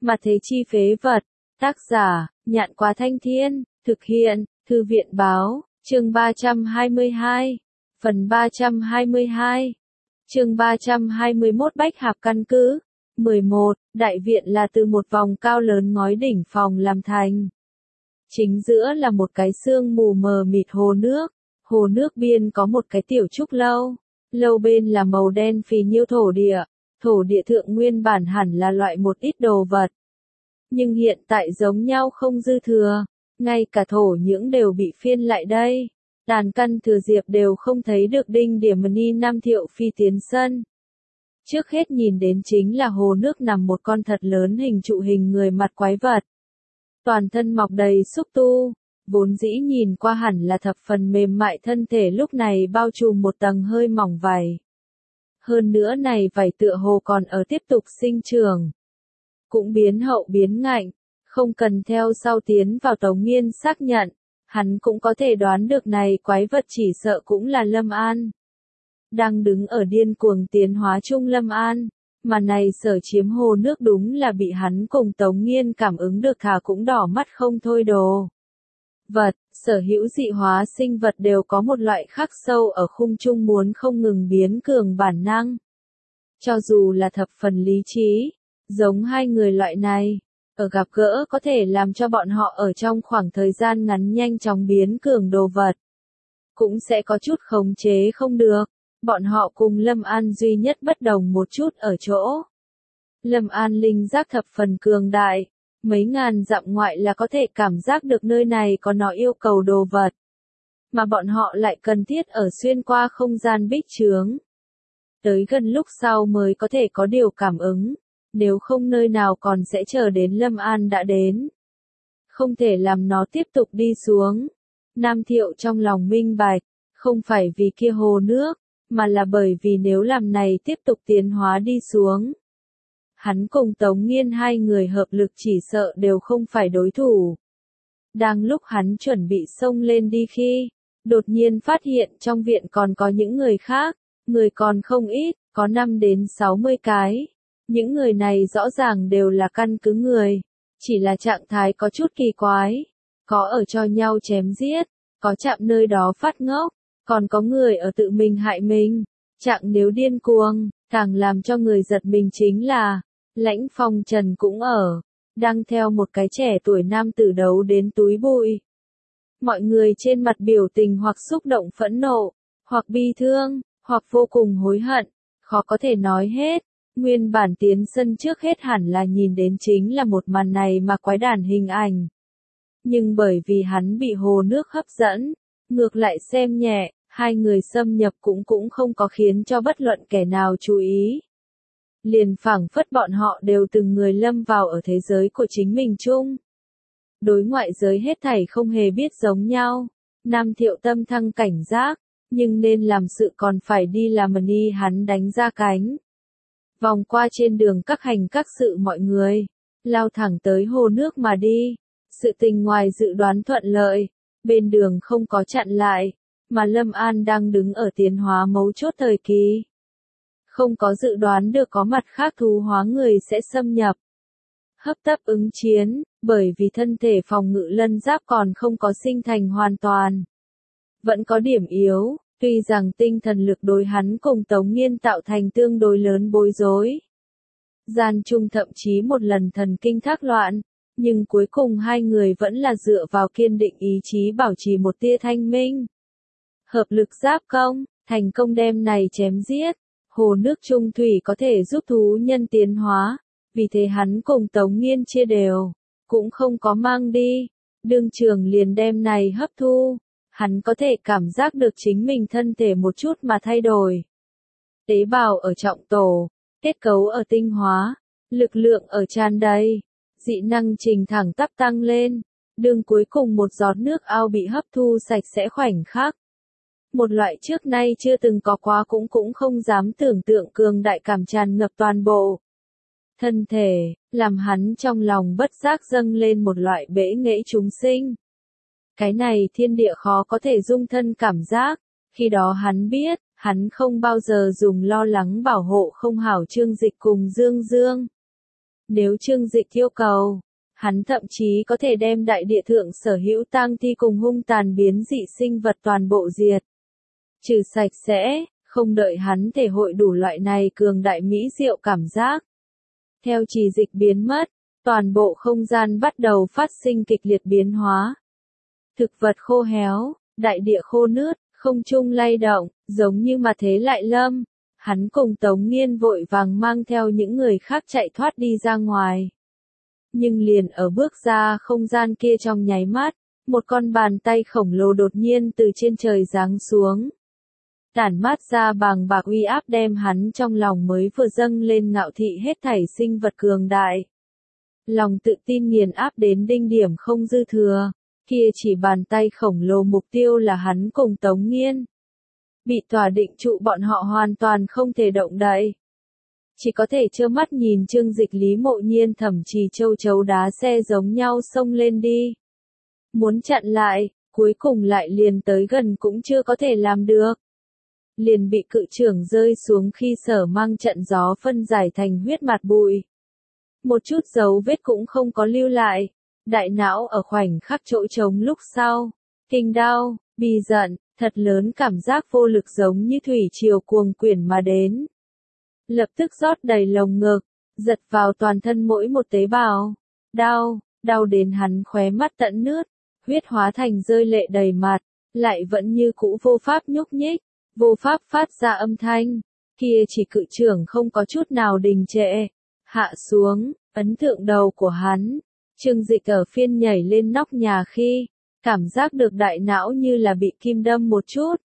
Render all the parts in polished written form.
Mà thế chi phế vật. Tác giả, Nhạn Quá Thanh Thiên, thực hiện, Thư viện báo, chương 322, phần 322, chương 321 Bách Hạp căn cứ. 11. Đại viện là từ một vòng cao lớn ngói đỉnh phòng làm thành. Chính giữa là một cái sương mù mờ mịt hồ nước. Hồ nước biên có một cái tiểu trúc lâu. Lâu bên là màu đen phì nhiêu thổ địa. Thổ địa thượng nguyên bản hẳn là loại một ít đồ vật. Nhưng hiện tại giống nhau không dư thừa. Ngay cả thổ nhưỡng đều bị phiên lại đây. Đàn căn thừa diệp đều không thấy được đinh điểm ni Nam Thiệu Phi tiến sân. Trước hết nhìn đến chính là hồ nước nằm một con thật lớn hình trụ hình người mặt quái vật. Toàn thân mọc đầy xúc tu, vốn dĩ nhìn qua hẳn là thập phần mềm mại thân thể lúc này bao trùm một tầng hơi mỏng vảy. Hơn nữa này vảy tựa hồ còn ở tiếp tục sinh trưởng. Cũng biến hậu biến ngạnh, không cần theo sau tiến vào Tống Nghiên xác nhận, hắn cũng có thể đoán được này quái vật chỉ sợ cũng là Lâm An. Đang đứng ở điên cuồng tiến hóa chung Lâm An, mà này sở chiếm hồ nước đúng là bị hắn cùng Tống Nghiên cảm ứng được thà cũng đỏ mắt không thôi đồ. Vật, sở hữu dị hóa sinh vật đều có một loại khắc sâu ở khung chung muốn không ngừng biến cường bản năng. Cho dù là thập phần lý trí, giống hai người loại này, ở gặp gỡ có thể làm cho bọn họ ở trong khoảng thời gian ngắn nhanh chóng biến cường đồ vật. Cũng sẽ có chút khống chế không được. Bọn họ cùng Lâm An duy nhất bất đồng một chút ở chỗ. Lâm An linh giác thập phần cường đại, mấy ngàn dặm ngoại là có thể cảm giác được nơi này có nó yêu cầu đồ vật. Mà bọn họ lại cần thiết ở xuyên qua không gian bích chướng. Tới gần lúc sau mới có thể có điều cảm ứng, nếu không nơi nào còn sẽ chờ đến Lâm An đã đến. Không thể làm nó tiếp tục đi xuống. Nam Thiệu trong lòng minh bạch, không phải vì kia hồ nước, mà là bởi vì nếu làm này tiếp tục tiến hóa đi xuống. Hắn cùng Tống Nghiên hai người hợp lực chỉ sợ đều không phải đối thủ. Đang lúc hắn chuẩn bị xông lên đi khi, đột nhiên phát hiện trong viện còn có những người khác, người còn không ít, có 5 đến 60 cái. Những người này rõ ràng đều là căn cứ người, chỉ là trạng thái có chút kỳ quái, có ở cho nhau chém giết, có chạm nơi đó phát ngốc. Còn có người ở tự mình hại mình, trạng nếu điên cuồng, càng làm cho người giật mình chính là, Lãnh Phong Trần cũng ở, đang theo một cái trẻ tuổi nam tử đấu đến túi bụi. Mọi người trên mặt biểu tình hoặc xúc động phẫn nộ, hoặc bi thương, hoặc vô cùng hối hận, khó có thể nói hết. Nguyên bản tiến sân trước hết hẳn là nhìn đến chính là một màn này mà quái đản hình ảnh. Nhưng bởi vì hắn bị hồ nước hấp dẫn, ngược lại xem nhẹ, hai người xâm nhập cũng không có khiến cho bất luận kẻ nào chú ý. Liền phảng phất bọn họ đều từng người lâm vào ở thế giới của chính mình chung. Đối ngoại giới hết thảy không hề biết giống nhau. Nam Thiệu tâm thăng cảnh giác, nhưng nên làm sự còn phải đi làm ni hắn đánh ra cánh. Vòng qua trên đường các hành các sự mọi người, lao thẳng tới hồ nước mà đi. Sự tình ngoài dự đoán thuận lợi. Bên đường không có chặn lại, mà Lâm An đang đứng ở tiến hóa mấu chốt thời kỳ. Không có dự đoán được có mặt khác thú hóa người sẽ xâm nhập. Hấp tấp ứng chiến, bởi vì thân thể phòng ngự lân giáp còn không có sinh thành hoàn toàn. Vẫn có điểm yếu, tuy rằng tinh thần lực đối hắn cùng Tống Nghiên tạo thành tương đối lớn bối rối. Gian chung thậm chí một lần thần kinh thác loạn. Nhưng cuối cùng hai người vẫn là dựa vào kiên định ý chí bảo trì một tia thanh minh. Hợp lực giáp công, thành công đem này chém giết. Hồ nước trung thủy có thể giúp thú nhân tiến hóa, vì thế hắn cùng Tống Nghiên chia đều, cũng không có mang đi. Đương trường liền đem này hấp thu, hắn có thể cảm giác được chính mình thân thể một chút mà thay đổi. Tế bào ở trọng tổ, kết cấu ở tinh hóa, lực lượng ở tràn đầy. Dị năng trình thẳng tắp tăng lên, đường cuối cùng một giọt nước ao bị hấp thu sạch sẽ khoảnh khắc. Một loại trước nay chưa từng có quá cũng không dám tưởng tượng cường đại cảm tràn ngập toàn bộ. Thân thể, làm hắn trong lòng bất giác dâng lên một loại bẽ nghễ chúng sinh. Cái này thiên địa khó có thể dung thân cảm giác, khi đó hắn biết, hắn không bao giờ dùng lo lắng bảo hộ không hảo Trương Dịch cùng Dương Dương. Nếu Trương Dịch yêu cầu, hắn thậm chí có thể đem đại địa thượng sở hữu tang thi cùng hung tàn biến dị sinh vật toàn bộ diệt. Trừ sạch sẽ, không đợi hắn thể hội đủ loại này cường đại mỹ diệu cảm giác. Theo trì dịch biến mất, toàn bộ không gian bắt đầu phát sinh kịch liệt biến hóa. Thực vật khô héo, đại địa khô nướt, không trung lay động, giống như mà thế lại lâm. Hắn cùng Tống Niên vội vàng mang theo những người khác chạy thoát đi ra ngoài. Nhưng liền ở bước ra không gian kia trong nháy mắt, một con bàn tay khổng lồ đột nhiên từ trên trời giáng xuống. Tản mát ra bàng bạc uy áp đem hắn trong lòng mới vừa dâng lên ngạo thị hết thảy sinh vật cường đại. Lòng tự tin nghiền áp đến đỉnh điểm không dư thừa, kia chỉ bàn tay khổng lồ mục tiêu là hắn cùng Tống Niên. Bị tỏa định trụ bọn họ hoàn toàn không thể động đậy. Chỉ có thể trơ mắt nhìn Trương Dịch Lý Mộ Nhiên thậm chí châu chấu đá xe giống nhau xông lên đi. Muốn chặn lại, cuối cùng lại liền tới gần cũng chưa có thể làm được. Liền bị cự trưởng rơi xuống khi sở mang trận gió phân giải thành huyết mạt bụi. Một chút dấu vết cũng không có lưu lại. Đại não ở khoảnh khắc chỗ trống lúc sau. Kinh đau, bi giận, thật lớn cảm giác vô lực giống như thủy triều cuồng quyển mà đến. Lập tức rót đầy lồng ngực, giật vào toàn thân mỗi một tế bào. Đau, đau đến hắn khóe mắt tận nước, huyết hóa thành rơi lệ đầy mặt, lại vẫn như cũ vô pháp nhúc nhích, vô pháp phát ra âm thanh. Kia chỉ cự trưởng không có chút nào đình trệ, hạ xuống, ấn thượng đầu của hắn. Trương Dịch ở phiên nhảy lên nóc nhà khi, cảm giác được đại não như là bị kim đâm một chút.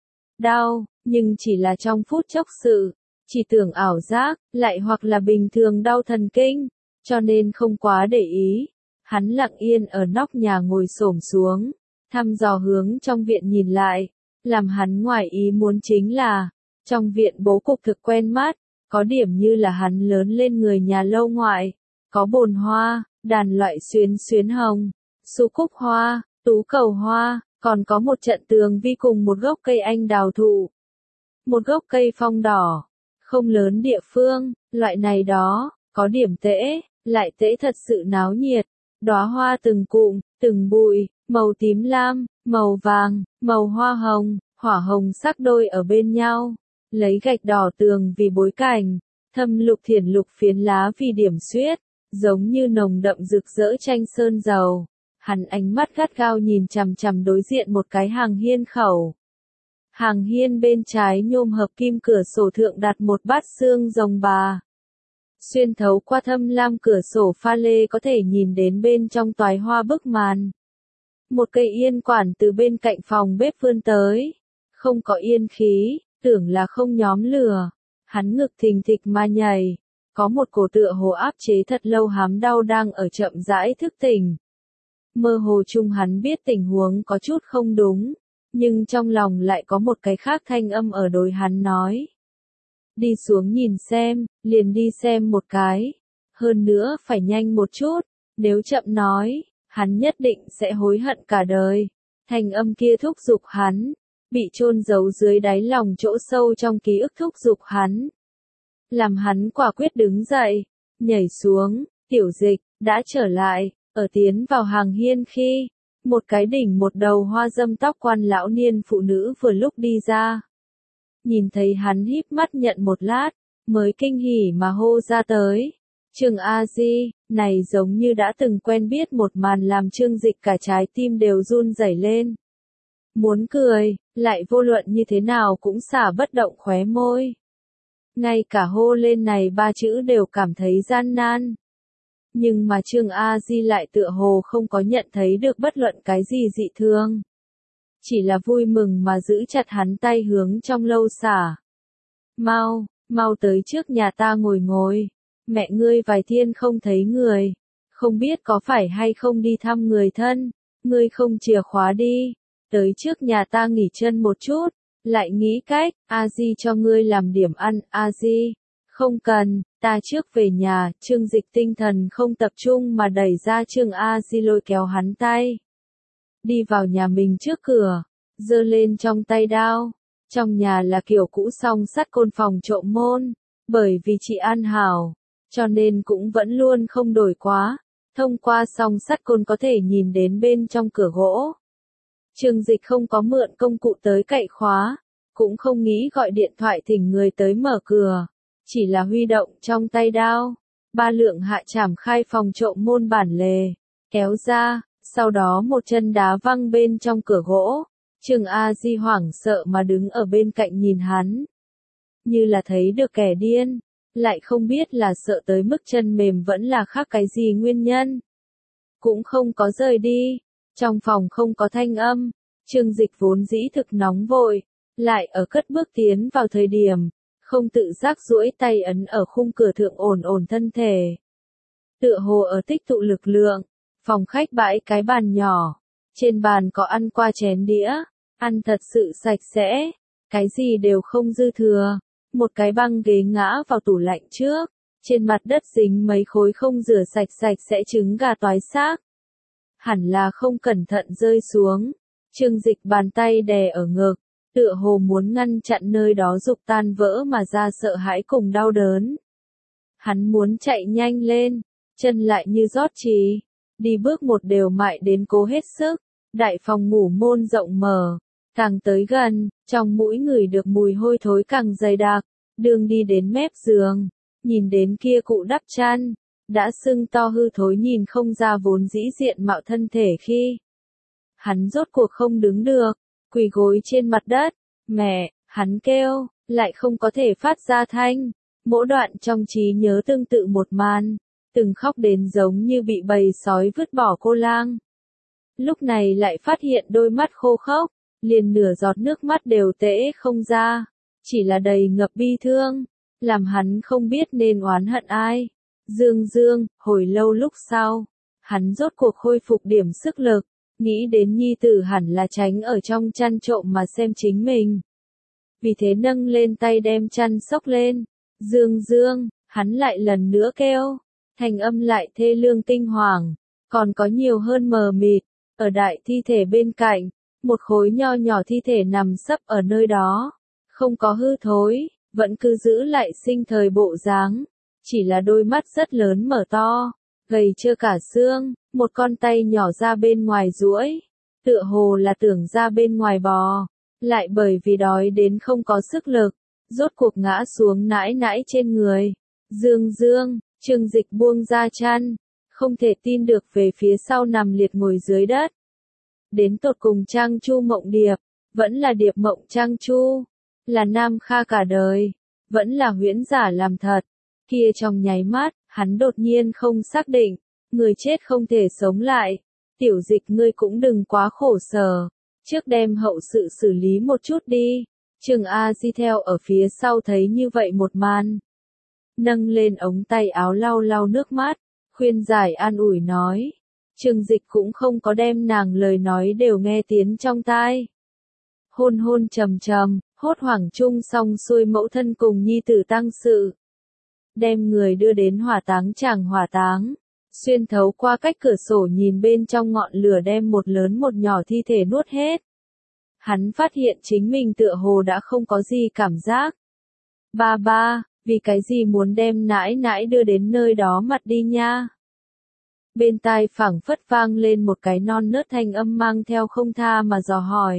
Đau, nhưng chỉ là trong phút chốc sự, chỉ tưởng ảo giác, lại hoặc là bình thường đau thần kinh, cho nên không quá để ý. Hắn lặng yên ở nóc nhà ngồi xổm xuống, thăm dò hướng trong viện nhìn lại, làm hắn ngoài ý muốn chính là, trong viện bố cục thực quen mắt, có điểm như là hắn lớn lên người nhà lâu ngoại, có bồn hoa, đàn loại xuyến xuyến hồng, su cúc hoa, tú cầu hoa, còn có một trận tường vi cùng một gốc cây anh đào thụ. Một gốc cây phong đỏ, không lớn địa phương, loại này đó, có điểm tễ, lại tễ thật sự náo nhiệt, đóa hoa từng cụm, từng bụi, màu tím lam, màu vàng, màu hoa hồng, hỏa hồng sắc đôi ở bên nhau, lấy gạch đỏ tường vì bối cảnh, thâm lục thiển lục phiến lá vì điểm xuyết, giống như nồng đậm rực rỡ tranh sơn dầu. Hắn ánh mắt gắt gao nhìn chằm chằm đối diện một cái hàng hiên khẩu. Hàng hiên bên trái nhôm hợp kim cửa sổ thượng đặt một bát xương rồng bà. Xuyên thấu qua thâm lam cửa sổ pha lê có thể nhìn đến bên trong toái hoa bức màn. Một cây yên quản từ bên cạnh phòng bếp vươn tới. Không có yên khí, tưởng là không nhóm lửa. Hắn ngực thình thịch mà nhảy. Có một cổ tựa hồ áp chế thật lâu hám đau đang ở chậm rãi thức tỉnh. Mơ hồ chung hắn biết tình huống có chút không đúng, nhưng trong lòng lại có một cái khác thanh âm ở đối hắn nói. Đi xuống nhìn xem, liền đi xem một cái. Hơn nữa phải nhanh một chút, nếu chậm nói, hắn nhất định sẽ hối hận cả đời. Thanh âm kia thúc giục hắn, bị chôn giấu dưới đáy lòng chỗ sâu trong ký ức thúc giục hắn. Làm hắn quả quyết đứng dậy, nhảy xuống, Tiểu Dịch, đã trở lại. Ở tiến vào hàng hiên khi, một cái đỉnh một đầu hoa dâm tóc quan lão niên phụ nữ vừa lúc đi ra. Nhìn thấy hắn híp mắt nhận một lát, mới kinh hỉ mà hô ra tới. Trương A Di, này giống như đã từng quen biết một màn làm Trương Dịch cả trái tim đều run rẩy lên. Muốn cười, lại vô luận như thế nào cũng xả bất động khóe môi. Ngay cả hô lên này ba chữ đều cảm thấy gian nan. Nhưng mà Trương A Di lại tựa hồ không có nhận thấy được bất luận cái gì dị thường. Chỉ là vui mừng mà giữ chặt hắn tay hướng trong lâu xả. Mau, mau tới trước nhà ta ngồi ngồi. Mẹ ngươi vài thiên không thấy người. Không biết có phải hay không đi thăm người thân. Ngươi không chìa khóa đi. Tới trước nhà ta nghỉ chân một chút. Lại nghĩ cách, A Di cho ngươi làm điểm ăn, A Di. Không cần, ta trước về nhà. Trương Dịch tinh thần không tập trung mà đẩy ra Trương A Di lôi kéo hắn tay. Đi vào nhà mình trước cửa, giơ lên trong tay đao. Trong nhà là kiểu cũ song sắt côn phòng trộm môn, bởi vì chị an hảo, cho nên cũng vẫn luôn không đổi quá. Thông qua song sắt côn có thể nhìn đến bên trong cửa gỗ. Trương Dịch không có mượn công cụ tới cậy khóa, cũng không nghĩ gọi điện thoại thỉnh người tới mở cửa, chỉ là huy động trong tay đao, 3 lượng hạ chảm khai phòng trộm môn bản lề, kéo ra, sau đó một chân đá văng bên trong cửa gỗ. Trương A Di hoảng sợ mà đứng ở bên cạnh nhìn hắn, như là thấy được kẻ điên, lại không biết là sợ tới mức chân mềm vẫn là khác cái gì nguyên nhân. Cũng không có rời đi, trong phòng không có thanh âm, Trương Dịch vốn dĩ thực nóng vội, lại ở cất bước tiến vào thời điểm, không tự giác duỗi tay ấn ở khung cửa thượng ổn ổn thân thể. Tựa hồ ở tích tụ lực lượng, phòng khách bãi cái bàn nhỏ, trên bàn có ăn qua chén đĩa, ăn thật sự sạch sẽ, cái gì đều không dư thừa. Một cái băng ghế ngã vào tủ lạnh trước, trên mặt đất dính mấy khối không rửa sạch sẽ trứng gà toái xác. Hẳn là không cẩn thận rơi xuống. Trương Dịch bàn tay đè ở ngực, tựa hồ muốn ngăn chặn nơi đó dục tan vỡ mà ra sợ hãi cùng đau đớn. Hắn muốn chạy nhanh lên, chân lại như rót trì, đi bước một đều mại đến cố hết sức. Đại phòng ngủ môn rộng mở, càng tới gần, trong mũi người được mùi hôi thối càng dày đặc. Đường đi đến mép giường, nhìn đến kia cụ đắp chăn, đã sưng to hư thối nhìn không ra vốn dĩ diện mạo thân thể khi. Hắn rốt cuộc không đứng được, quỳ gối trên mặt đất, mẹ, hắn kêu, lại không có thể phát ra thanh. Mỗi đoạn trong trí nhớ tương tự một màn, từng khóc đến giống như bị bầy sói vứt bỏ cô lang. Lúc này lại phát hiện đôi mắt khô khốc, liền nửa giọt nước mắt đều tễ không ra, chỉ là đầy ngập bi thương, làm hắn không biết nên oán hận ai. Dương, hồi lâu lúc sau, hắn rốt cuộc khôi phục điểm sức lực, nghĩ đến nhi tử hẳn là tránh ở trong chăn trộm mà xem chính mình. Vì thế nâng lên tay đem chăn xốc lên, Dương, hắn lại lần nữa kêu, thành âm lại thê lương kinh hoàng, còn có nhiều hơn mờ mịt. Ở đại thi thể bên cạnh, một khối nho nhỏ thi thể nằm sấp ở nơi đó, không có hư thối, vẫn cứ giữ lại sinh thời bộ dáng, chỉ là đôi mắt rất lớn mở to, gầy trơ cả xương, một con tay nhỏ ra bên ngoài duỗi, tựa hồ là tưởng ra bên ngoài bò, lại bởi vì đói đến không có sức lực, rốt cuộc ngã xuống nãi nãi trên người. Dương, Trương Dịch buông ra chăn, không thể tin được về phía sau nằm liệt ngồi dưới đất. Đến tột cùng Trang Chu Mộng Điệp, vẫn là Điệp Mộng Trang Chu, là Nam Kha cả đời, vẫn là huyễn giả làm thật. Kia trong nháy mắt, hắn đột nhiên không xác định, người chết không thể sống lại. Tiểu Dịch ngươi cũng đừng quá khổ sở, trước đem hậu sự xử lý một chút đi. Trương A Di theo ở phía sau thấy như vậy một màn, nâng lên ống tay áo lau lau nước mắt, khuyên giải an ủi nói. Trương Dịch cũng không có đem nàng lời nói đều nghe tiến trong tai. Hôn trầm, hốt hoảng chung xong xuôi mẫu thân cùng nhi tử tang sự. Đem người đưa đến hỏa táng tràng hỏa táng, xuyên thấu qua cách cửa sổ nhìn bên trong ngọn lửa đem một lớn một nhỏ thi thể nuốt hết. Hắn phát hiện chính mình tựa hồ đã không có gì cảm giác. Ba, vì cái gì muốn đem nãi nãi đưa đến nơi đó mặt đi nha? Bên tai phảng phất vang lên một cái non nớt thanh âm mang theo không tha mà dò hỏi.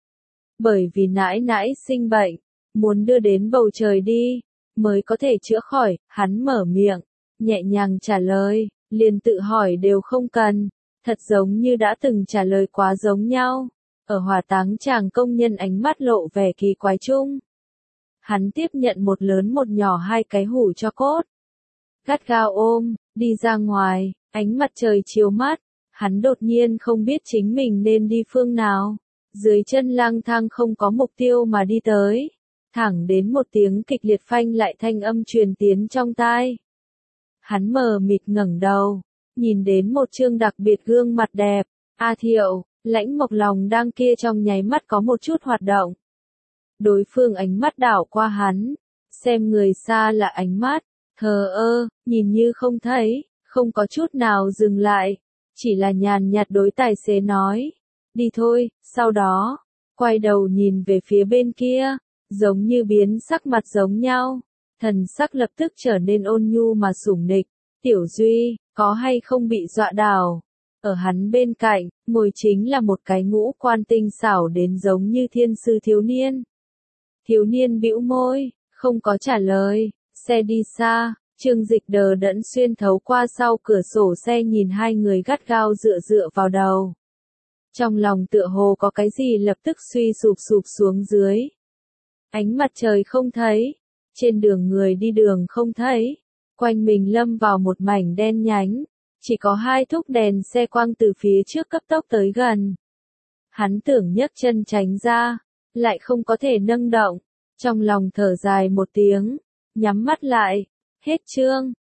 Bởi vì nãi nãi sinh bệnh, muốn đưa đến bầu trời đi, mới có thể chữa khỏi. Hắn mở miệng, nhẹ nhàng trả lời, liền tự hỏi đều không cần, thật giống như đã từng trả lời quá giống nhau. Ở hỏa táng chàng công nhân ánh mắt lộ vẻ kỳ quái chung. Hắn tiếp nhận một lớn một nhỏ 2 cái hũ cho cốt, gắt gao ôm, đi ra ngoài. Ánh mặt trời chiếu mát, hắn đột nhiên không biết chính mình nên đi phương nào. Dưới chân lang thang không có mục tiêu mà đi tới. Thẳng đến một tiếng kịch liệt phanh lại thanh âm truyền tiến trong tai. Hắn mờ mịt ngẩng đầu, nhìn đến một trương đặc biệt gương mặt đẹp. A Thiệu, Lãnh Mộc Lòng đang kia trong nháy mắt có một chút hoạt động. Đối phương ánh mắt đảo qua hắn, xem người xa là ánh mắt, thờ ơ, nhìn như không thấy. Không có chút nào dừng lại, chỉ là nhàn nhạt đối tài xế nói, đi thôi. Sau đó, quay đầu nhìn về phía bên kia, giống như biến sắc mặt giống nhau, Thần sắc lập tức trở nên ôn nhu mà sủng nịch. Tiểu Duy, có hay không bị dọa đảo? Ở hắn bên cạnh, ngồi chính là một cái ngũ quan tinh xảo đến giống như thiên sư thiếu niên. Thiếu niên bĩu môi, không có trả lời, xe đi xa, Trương Dịch đờ đẫn xuyên thấu qua sau cửa sổ xe nhìn hai người gắt gao dựa vào đầu. Trong lòng tựa hồ có cái gì lập tức suy sụp xuống dưới. Ánh mặt trời không thấy, trên đường người đi đường không thấy, quanh mình lâm vào một mảnh đen nhánh, chỉ có hai thúc đèn xe quang từ phía trước cấp tốc tới gần. Hắn tưởng nhấc chân tránh ra, lại không có thể nâng động, trong lòng thở dài một tiếng, nhắm mắt lại, hết chương.